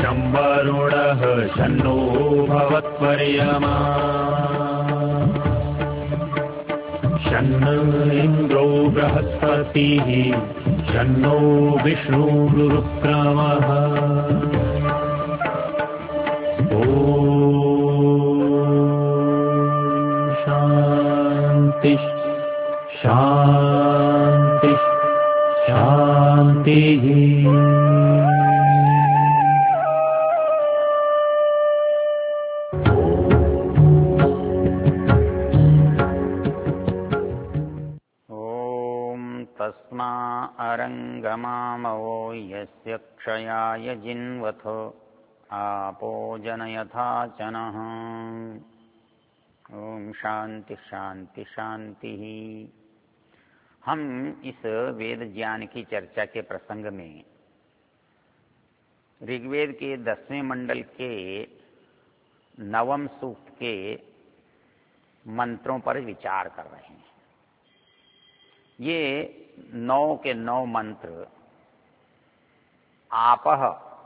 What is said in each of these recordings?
शं वरुणः शन्नो भवत्वर्यमा शन्न इन्द्रो बृहस्पतिः शन्नो विष्णुरुक्रमः ॐ शान्ति शान्ति शान्तिः। तस्मा अरङ्गमामवो यस्य क्षयाय जिन्वथ आपो जनयथा चनः। ओम शांति शांति शांति। हम इस वेद ज्ञान की चर्चा के प्रसंग में ऋग्वेद के 10वें मंडल के 9वें सूक्त के मंत्रों पर विचार कर रहे हैं। ये 9 के 9 मंत्र आपह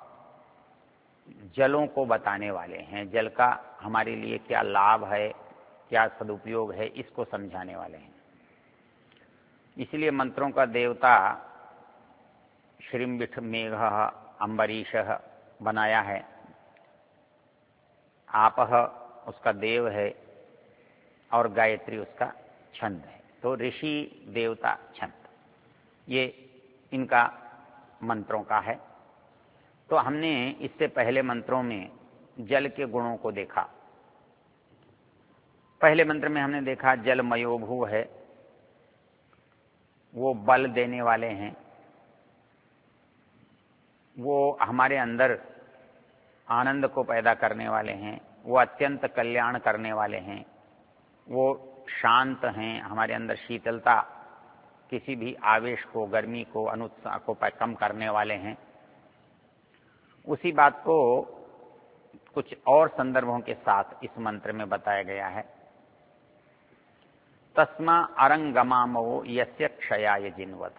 जलों को बताने वाले हैं। जल का हमारे लिए क्या लाभ है, क्या सदुपयोग है, इसको समझाने वाले हैं। इसलिए मंत्रों का देवता श्रीम्बिठ मेघ अम्बरीश बनाया है। आपह उसका देव है और गायत्री उसका छंद है। तो ऋषि देवता छंद ये इनका मंत्रों का है। तो हमने इससे पहले मंत्रों में जल के गुणों को देखा। पहले मंत्र में हमने देखा जल मयोभू है, वो बल देने वाले हैं, वो हमारे अंदर आनंद को पैदा करने वाले हैं, वो अत्यंत कल्याण करने वाले हैं, वो शांत हैं, हमारे अंदर शीतलता, किसी भी आवेश को, गर्मी को, अनुत्साह को कम करने वाले हैं। उसी बात को कुछ और संदर्भों के साथ इस मंत्र में बताया गया है। तस्मा अरंगमामो यस्य क्षयाय जिन्वथ,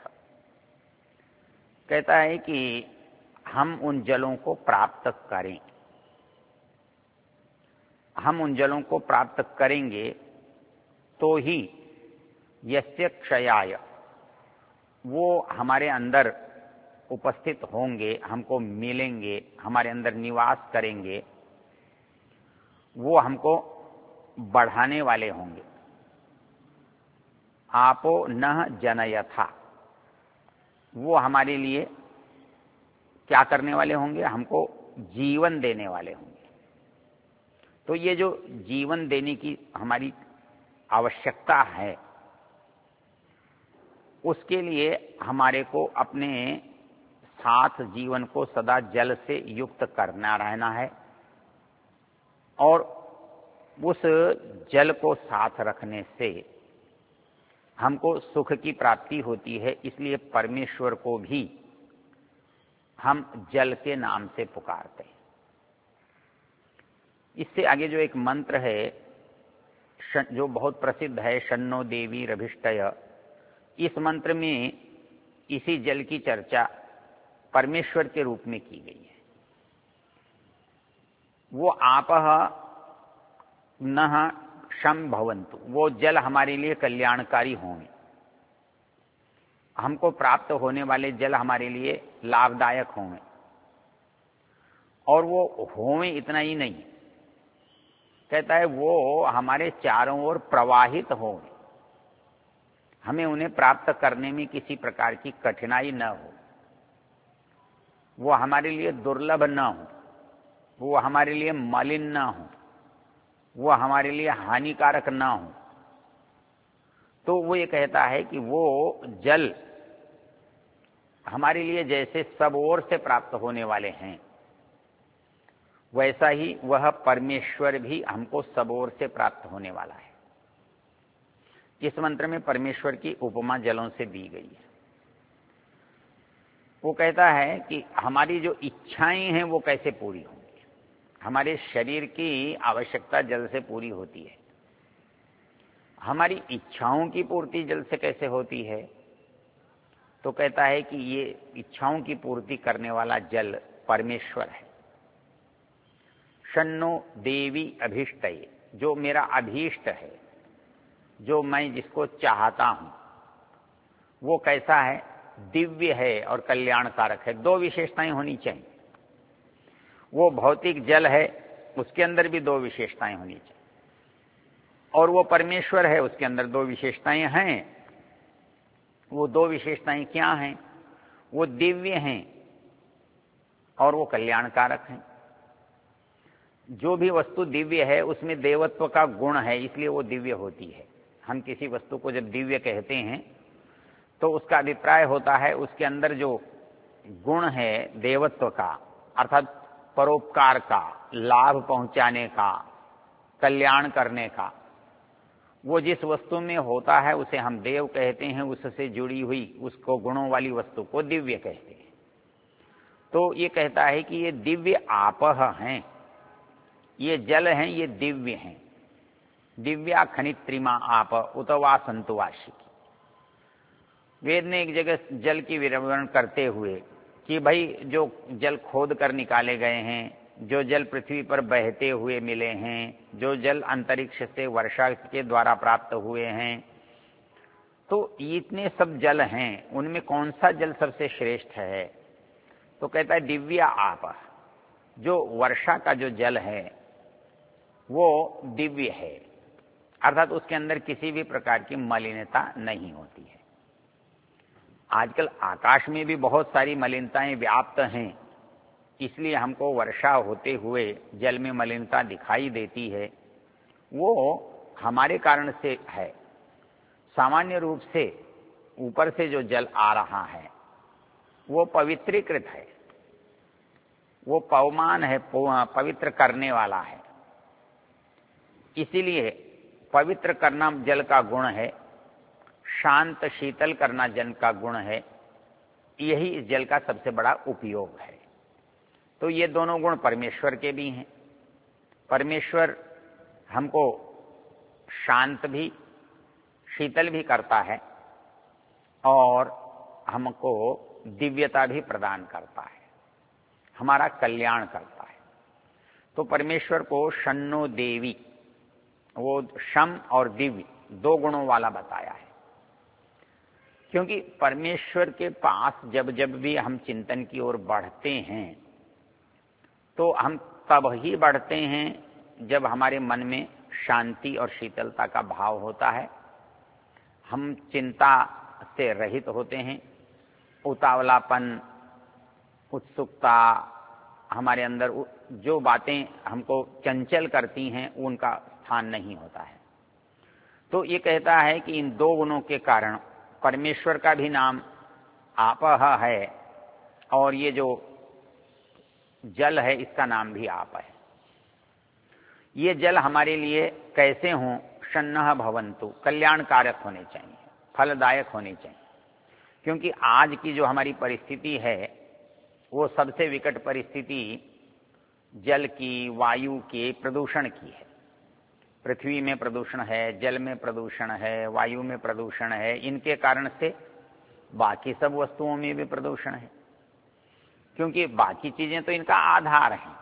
कहता है कि हम उन जलों को प्राप्त करें। हम उन जलों को प्राप्त करेंगे तो ही यस्य क्षयाय, वो हमारे अंदर उपस्थित होंगे, हमको मिलेंगे, हमारे अंदर निवास करेंगे, वो हमको बढ़ाने वाले होंगे। आपो नः जनयथा, वो हमारे लिए क्या करने वाले होंगे, हमको जीवन देने वाले होंगे। तो ये जो जीवन देने की हमारी आवश्यकता है, उसके लिए हमारे को अपने साथ जीवन को सदा जल से युक्त करना रहना है और उस जल को साथ रखने से हमको सुख की प्राप्ति होती है। इसलिए परमेश्वर को भी हम जल के नाम से पुकारते हैं। इससे आगे जो एक मंत्र है जो बहुत प्रसिद्ध है, शन्नो देवी रभिष्टय, इस मंत्र में इसी जल की चर्चा परमेश्वर के रूप में की गई है। वो आपह नः क्षम भवन्तु, वो जल हमारे लिए कल्याणकारी होंगे, हमको प्राप्त होने वाले जल हमारे लिए लाभदायक होंगे। और वो होंगे इतना ही नहीं, कहता है वो हमारे चारों ओर प्रवाहित होंगे, हमें उन्हें प्राप्त करने में किसी प्रकार की कठिनाई न हो, वो हमारे लिए दुर्लभ न हो, वो हमारे लिए मलिन न हो, वो हमारे लिए हानिकारक न हो। तो वो ये कहता है कि वो जल हमारे लिए जैसे सब ओर से प्राप्त होने वाले हैं, वैसा ही वह परमेश्वर भी हमको सब ओर से प्राप्त होने वाला है। इस मंत्र में परमेश्वर की उपमा जलों से दी गई है। वो कहता है कि हमारी जो इच्छाएं हैं वो कैसे पूरी होंगी। हमारे शरीर की आवश्यकता जल से पूरी होती है। हमारी इच्छाओं की पूर्ति जल से कैसे होती है? तो कहता है कि ये इच्छाओं की पूर्ति करने वाला जल परमेश्वर है। शन्नो देवी अभीष्टये, जो मेरा अभीष्ट है, जो मैं जिसको चाहता हूं, वो कैसा है? दिव्य है और कल्याणकारक है। दो विशेषताएं होनी चाहिए। वो भौतिक जल है, उसके अंदर भी दो विशेषताएं होनी चाहिए, और वो परमेश्वर है, उसके अंदर दो विशेषताएं हैं। वो दो विशेषताएं क्या हैं? वो दिव्य हैं और वो कल्याणकारक हैं। जो भी वस्तु दिव्य है उसमें देवत्व का गुण है, इसलिए वो दिव्य होती है। हम किसी वस्तु को जब दिव्य कहते हैं तो उसका अभिप्राय होता है उसके अंदर जो गुण है देवत्व का, अर्थात परोपकार का, लाभ पहुंचाने का, कल्याण करने का, वो जिस वस्तु में होता है उसे हम देव कहते हैं। उससे जुड़ी हुई उसको गुणों वाली वस्तु को दिव्य कहते हैं। तो ये कहता है कि ये दिव्य आपह हैं, ये जल हैं, ये दिव्य हैं। दिव्या खनित्रिमा आप उतवा संतुवाशी। वेद ने एक जगह जल की विवरण करते हुए कि भाई जो जल खोद कर निकाले गए हैं, जो जल पृथ्वी पर बहते हुए मिले हैं, जो जल अंतरिक्ष से वर्षा के द्वारा प्राप्त हुए हैं, तो इतने सब जल हैं, उनमें कौन सा जल सबसे श्रेष्ठ है? तो कहता है दिव्या आप, जो वर्षा का जो जल है वो दिव्य है, अर्थात उसके अंदर किसी भी प्रकार की मलिनता नहीं होती है। आजकल आकाश में भी बहुत सारी मलिनताएं व्याप्त हैं, इसलिए हमको वर्षा होते हुए जल में मलिनता दिखाई देती है। वो हमारे कारण से है। सामान्य रूप से ऊपर से जो जल आ रहा है वो पवित्रीकृत है, वो पवमान है, पवित्र करने वाला है। इसीलिए पवित्र करना जल का गुण है, शांत शीतल करना जल का गुण है। यही इस जल का सबसे बड़ा उपयोग है। तो ये दोनों गुण परमेश्वर के भी हैं। परमेश्वर हमको शांत भी, शीतल भी करता है और हमको दिव्यता भी प्रदान करता है, हमारा कल्याण करता है। तो परमेश्वर को शन्नो देवी, वो शम और दिव्य दो गुणों वाला बताया है। क्योंकि परमेश्वर के पास जब जब भी हम चिंतन की ओर बढ़ते हैं तो हम तब ही बढ़ते हैं जब हमारे मन में शांति और शीतलता का भाव होता है, हम चिंता से रहित होते हैं, उतावलापन, उत्सुकता, हमारे अंदर जो बातें हमको चंचल करती हैं उनका स्थान नहीं होता है। तो ये कहता है कि इन दो गुणों के कारण परमेश्वर का भी नाम आपह है और ये जो जल है इसका नाम भी आप है। ये जल हमारे लिए कैसे हों? शन्नः भवन्तु, कल्याणकारक होने चाहिए, फलदायक होने चाहिए। क्योंकि आज की जो हमारी परिस्थिति है वो सबसे विकट परिस्थिति जल की, वायु के प्रदूषण की है। पृथ्वी में प्रदूषण है, जल में प्रदूषण है, वायु में प्रदूषण है। इनके कारण से बाकी सब वस्तुओं में भी प्रदूषण है, क्योंकि बाकी चीजें तो इनका आधार हैं।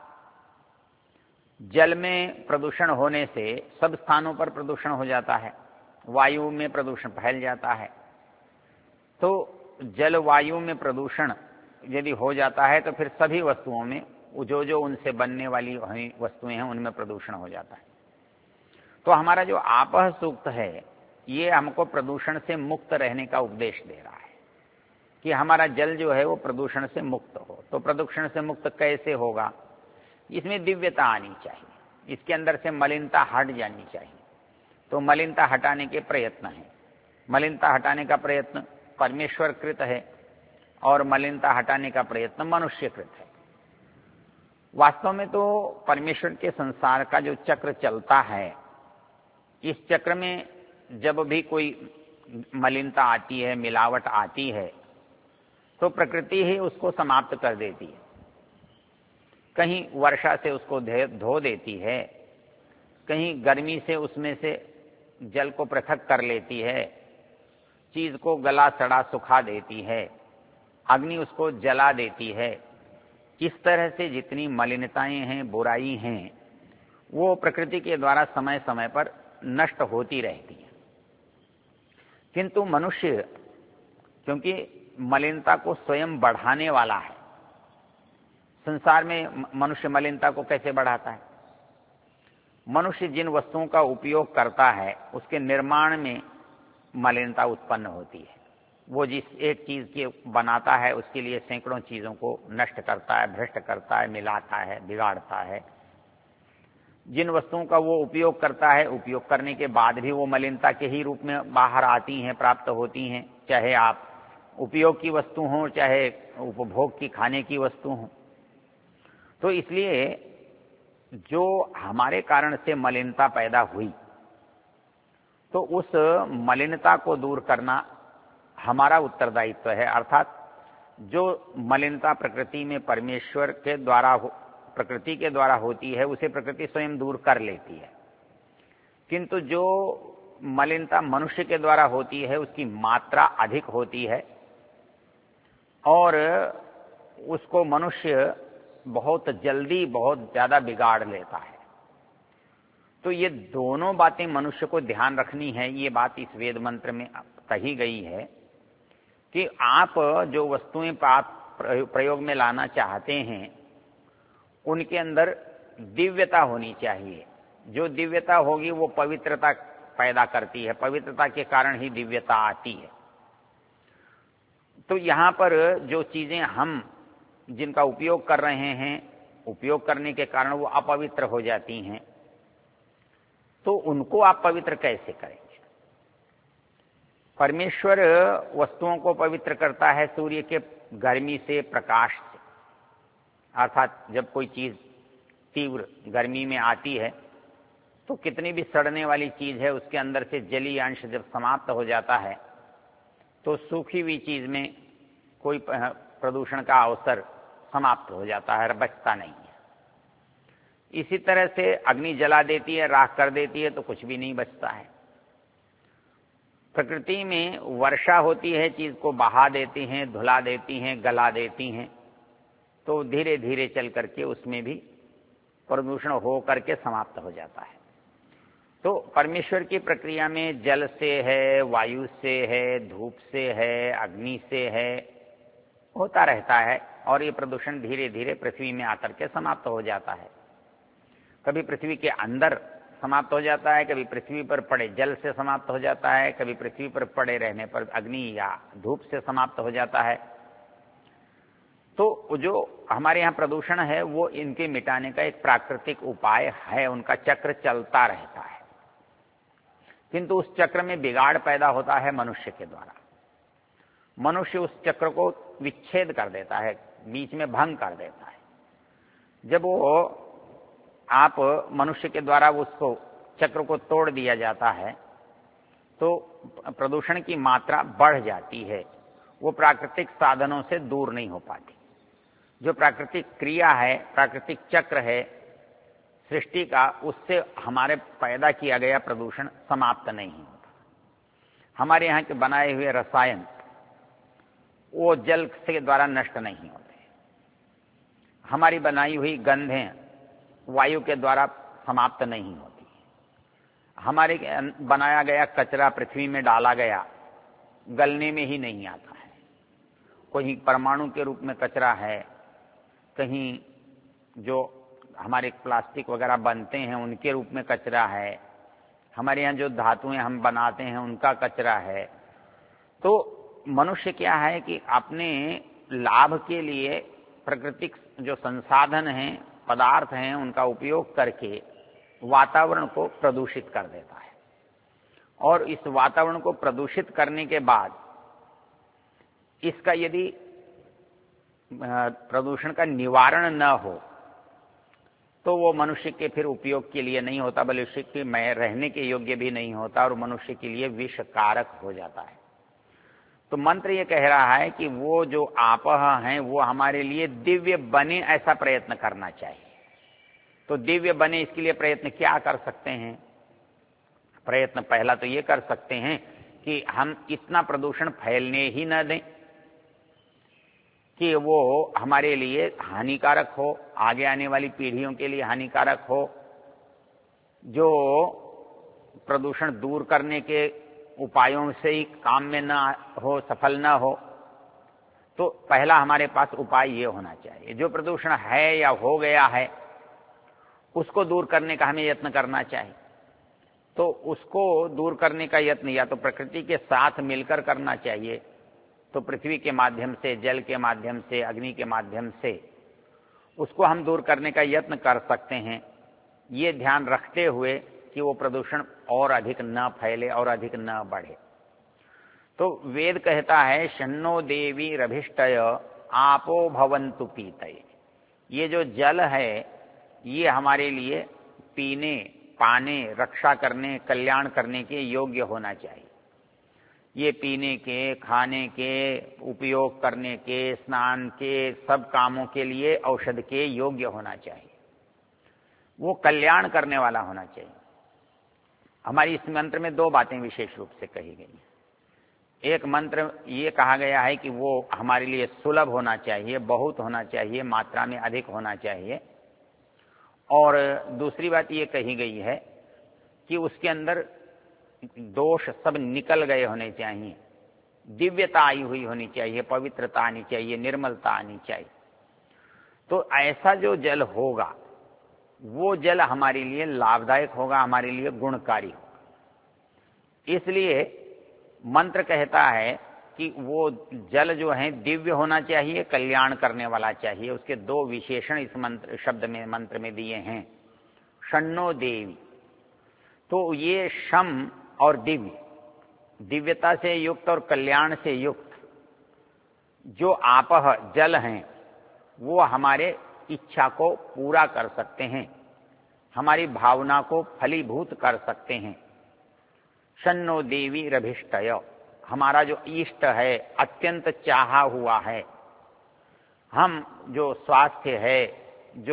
जल में प्रदूषण होने से सब स्थानों पर प्रदूषण हो जाता है, वायु में प्रदूषण फैल जाता है। तो जल वायु में प्रदूषण यदि हो जाता है तो फिर सभी वस्तुओं में, जो जो उनसे बनने वाली वस्तुएं हैं उनमें प्रदूषण हो जाता है। तो हमारा जो आपह सूक्त है ये हमको प्रदूषण से मुक्त रहने का उपदेश दे रहा है कि हमारा जल जो है वो प्रदूषण से मुक्त हो। तो प्रदूषण से मुक्त कैसे होगा? इसमें दिव्यता आनी चाहिए, इसके अंदर से मलिनता हट जानी चाहिए। तो मलिनता हटाने के प्रयत्न है। मलिनता हटाने का प्रयत्न परमेश्वर कृत है और मलिनता हटाने का प्रयत्न मनुष्य कृत है। वास्तव में तो परमेश्वर के संसार का जो चक्र चलता है, इस चक्र में जब भी कोई मलिनता आती है, मिलावट आती है, तो प्रकृति ही उसको समाप्त कर देती है। कहीं वर्षा से उसको धो देती है, कहीं गर्मी से उसमें से जल को पृथक कर लेती है, चीज को गला सड़ा सुखा देती है, अग्नि उसको जला देती है। इस तरह से जितनी मलिनताएं हैं, बुराई हैं, वो प्रकृति के द्वारा समय समय पर नष्ट होती रहती है। किंतु मनुष्य क्योंकि मलिनता को स्वयं बढ़ाने वाला है, संसार में मनुष्य मलिनता को कैसे बढ़ाता है? मनुष्य जिन वस्तुओं का उपयोग करता है उसके निर्माण में मलिनता उत्पन्न होती है। वो जिस एक चीज के बनाता है उसके लिए सैकड़ों चीजों को नष्ट करता है, भ्रष्ट करता है, मिलाता है, बिगाड़ता है। जिन वस्तुओं का वो उपयोग करता है, उपयोग करने के बाद भी वो मलिनता के ही रूप में बाहर आती हैं, प्राप्त होती हैं, चाहे आप उपयोग की वस्तु हो, चाहे उपभोग की खाने की वस्तु हो। तो इसलिए जो हमारे कारण से मलिनता पैदा हुई, तो उस मलिनता को दूर करना हमारा उत्तरदायित्व है। अर्थात जो मलिनता प्रकृति में परमेश्वर के द्वारा प्रकृति के द्वारा होती है उसे प्रकृति स्वयं दूर कर लेती है, किंतु जो मलिनता मनुष्य के द्वारा होती है उसकी मात्रा अधिक होती है और उसको मनुष्य बहुत जल्दी बहुत ज्यादा बिगाड़ लेता है। तो ये दोनों बातें मनुष्य को ध्यान रखनी है। ये बात इस वेद मंत्र में कही गई है कि आप जो वस्तुएं प्रयोग में लाना चाहते हैं उनके अंदर दिव्यता होनी चाहिए। जो दिव्यता होगी वो पवित्रता पैदा करती है, पवित्रता के कारण ही दिव्यता आती है। तो यहां पर जो चीजें हम जिनका उपयोग कर रहे हैं, उपयोग करने के कारण वो अपवित्र हो जाती हैं, तो उनको आप पवित्र कैसे करेंगे? परमेश्वर वस्तुओं को पवित्र करता है सूर्य के गर्मी से, प्रकाश से। अर्थात जब कोई चीज तीव्र गर्मी में आती है तो कितनी भी सड़ने वाली चीज है उसके अंदर से जलीय अंश जब समाप्त हो जाता है तो सूखी हुई चीज में कोई प्रदूषण का अवसर समाप्त हो जाता है, बचता नहीं है। इसी तरह से अग्नि जला देती है, राख कर देती है, तो कुछ भी नहीं बचता है। प्रकृति में वर्षा होती है, चीज को बहा देती हैं, धुला देती हैं, गला देती हैं, तो धीरे धीरे चल करके उसमें भी प्रदूषण हो करके समाप्त हो जाता है। तो परमेश्वर की प्रक्रिया में जल से है, वायु से है, धूप से है, अग्नि से है, होता रहता है और ये प्रदूषण धीरे धीरे पृथ्वी में आकर के समाप्त हो जाता है। कभी पृथ्वी के अंदर समाप्त हो जाता है, कभी पृथ्वी पर पड़े जल से समाप्त हो जाता है, कभी पृथ्वी पर पड़े रहने पर अग्नि या धूप से समाप्त हो जाता है। तो जो हमारे यहाँ प्रदूषण है वो इनके मिटाने का एक प्राकृतिक उपाय है, उनका चक्र चलता रहता है। किंतु उस चक्र में बिगाड़ पैदा होता है मनुष्य के द्वारा। मनुष्य उस चक्र को विच्छेद कर देता है, बीच में भंग कर देता है। जब वो आप मनुष्य के द्वारा उसको चक्र को तोड़ दिया जाता है तो प्रदूषण की मात्रा बढ़ जाती है, वो प्राकृतिक साधनों से दूर नहीं हो पाती। जो प्राकृतिक क्रिया है, प्राकृतिक चक्र है सृष्टि का, उससे हमारे पैदा किया गया प्रदूषण समाप्त नहीं होता। हमारे यहाँ के बनाए हुए रसायन वो जल के द्वारा नष्ट नहीं होते। हमारी बनाई हुई गंधें वायु के द्वारा समाप्त नहीं होती। हमारे बनाया गया कचरा पृथ्वी में डाला गया, गलने में ही नहीं आता है। कहीं परमाणु के रूप में कचरा है, कहीं जो हमारे प्लास्टिक वगैरह बनते हैं उनके रूप में कचरा है, हमारे यहाँ जो धातुएं हम बनाते हैं उनका कचरा है। तो मनुष्य क्या है कि अपने लाभ के लिए प्राकृतिक जो संसाधन हैं, पदार्थ हैं, उनका उपयोग करके वातावरण को प्रदूषित कर देता है। और इस वातावरण को प्रदूषित करने के बाद इसका यदि प्रदूषण का निवारण न हो तो वो मनुष्य के फिर उपयोग के लिए नहीं होता, मनुष्य के रहने के योग्य भी नहीं होता और मनुष्य के लिए विषकारक हो जाता है। तो मंत्र ये कह रहा है कि वो जो आपह हैं वो हमारे लिए दिव्य बने, ऐसा प्रयत्न करना चाहिए। तो दिव्य बने इसके लिए प्रयत्न क्या कर सकते हैं? प्रयत्न पहला तो ये कर सकते हैं कि हम इतना प्रदूषण फैलने ही न दें कि वो हमारे लिए हानिकारक हो, आगे आने वाली पीढ़ियों के लिए हानिकारक हो, जो प्रदूषण दूर करने के उपायों से ही काम में न हो, सफल न हो, तो पहला हमारे पास उपाय ये होना चाहिए, जो प्रदूषण है या हो गया है उसको दूर करने का हमें यत्न करना चाहिए। तो उसको दूर करने का यत्न या तो प्रकृति के साथ मिलकर करना चाहिए, तो पृथ्वी के माध्यम से, जल के माध्यम से, अग्नि के माध्यम से उसको हम दूर करने का यत्न कर सकते हैं, ये ध्यान रखते हुए कि वो प्रदूषण और अधिक न फैले और अधिक न बढ़े। तो वेद कहता है शन्नो देवी रभिष्टय आपो भवन्तु पीतये। ये जो जल है ये हमारे लिए पीने, पाने, रक्षा करने, कल्याण करने के योग्य होना चाहिए। ये पीने के, खाने के, उपयोग करने के, स्नान के, सब कामों के लिए औषध के योग्य होना चाहिए, वो कल्याण करने वाला होना चाहिए। हमारी इस मंत्र में दो बातें विशेष रूप से कही गई हैं। एक मंत्र ये कहा गया है कि वो हमारे लिए सुलभ होना चाहिए, बहुत होना चाहिए, मात्रा में अधिक होना चाहिए, और दूसरी बात ये कही गई है कि उसके अंदर दोष सब निकल गए होने चाहिए, दिव्यता आई हुई होनी चाहिए, पवित्रता आनी चाहिए, निर्मलता आनी चाहिए। तो ऐसा जो जल होगा वो जल हमारे लिए लाभदायक होगा, हमारे लिए गुणकारी होगा। इसलिए मंत्र कहता है कि वो जल जो है दिव्य होना चाहिए, कल्याण करने वाला चाहिए। उसके दो विशेषण इस मंत्र शब्द में, मंत्र में दिए हैं, शन्नो देवी। तो ये शम और दिव्य, दिव्यता से युक्त और कल्याण से युक्त जो आपह जल हैं वो हमारे इच्छा को पूरा कर सकते हैं, हमारी भावना को फलीभूत कर सकते हैं। शन्नो देवी रभिष्टय, हमारा जो इष्ट है, अत्यंत चाहा हुआ है, हम जो स्वास्थ्य है, जो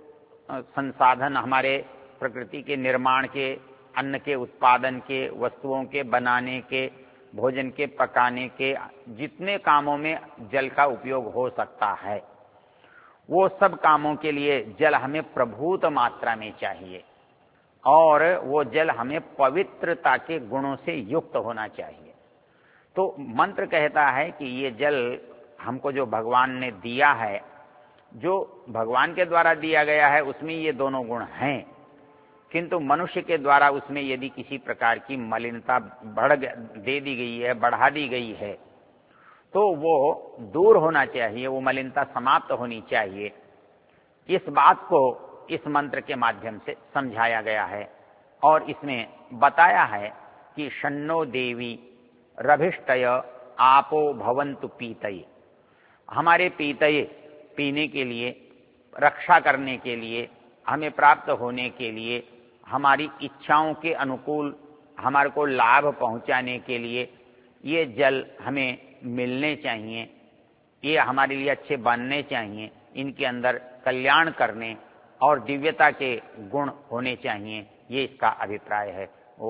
संसाधन हमारे प्रकृति के निर्माण के, अन्न के उत्पादन के, वस्तुओं के बनाने के, भोजन के पकाने के, जितने कामों में जल का उपयोग हो सकता है वो सब कामों के लिए जल हमें प्रभूत मात्रा में चाहिए, और वो जल हमें पवित्रता के गुणों से युक्त होना चाहिए। तो मंत्र कहता है कि ये जल हमको जो भगवान ने दिया है, जो भगवान के द्वारा दिया गया है, उसमें ये दोनों गुण हैं, किंतु मनुष्य के द्वारा उसमें यदि किसी प्रकार की मलिनता दे दी गई है, बढ़ा दी गई है, तो वो दूर होना चाहिए, वो मलिनता समाप्त होनी चाहिए। इस बात को इस मंत्र के माध्यम से समझाया गया है और इसमें बताया है कि शन्नो देवी रभिष्टय आपो भवन्तु पीतये। हमारे पीतये, पीने के लिए, रक्षा करने के लिए, हमें प्राप्त होने के लिए, हमारी इच्छाओं के अनुकूल हमारे को लाभ पहुंचाने के लिए ये जल हमें मिलने चाहिए, ये हमारे लिए अच्छे बनने चाहिए, इनके अंदर कल्याण करने और दिव्यता के गुण होने चाहिए, ये इसका अभिप्राय है।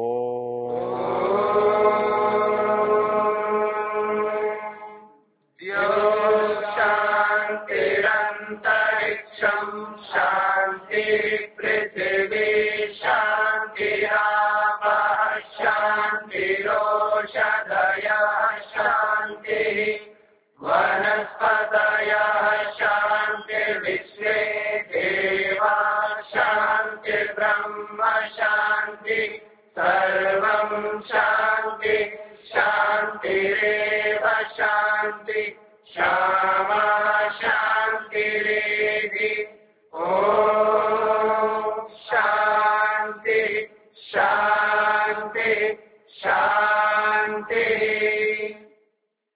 शांतिरंतरिक्षं शांति पृथिवी शांतिरापः शांतिरोषधयः शांतिः वनस्पतयः शांतिर्विश्वे देवाः शांतिर्ब्रह्म शांति सर्वं शांति शांतिरेव शांति शामा शांति।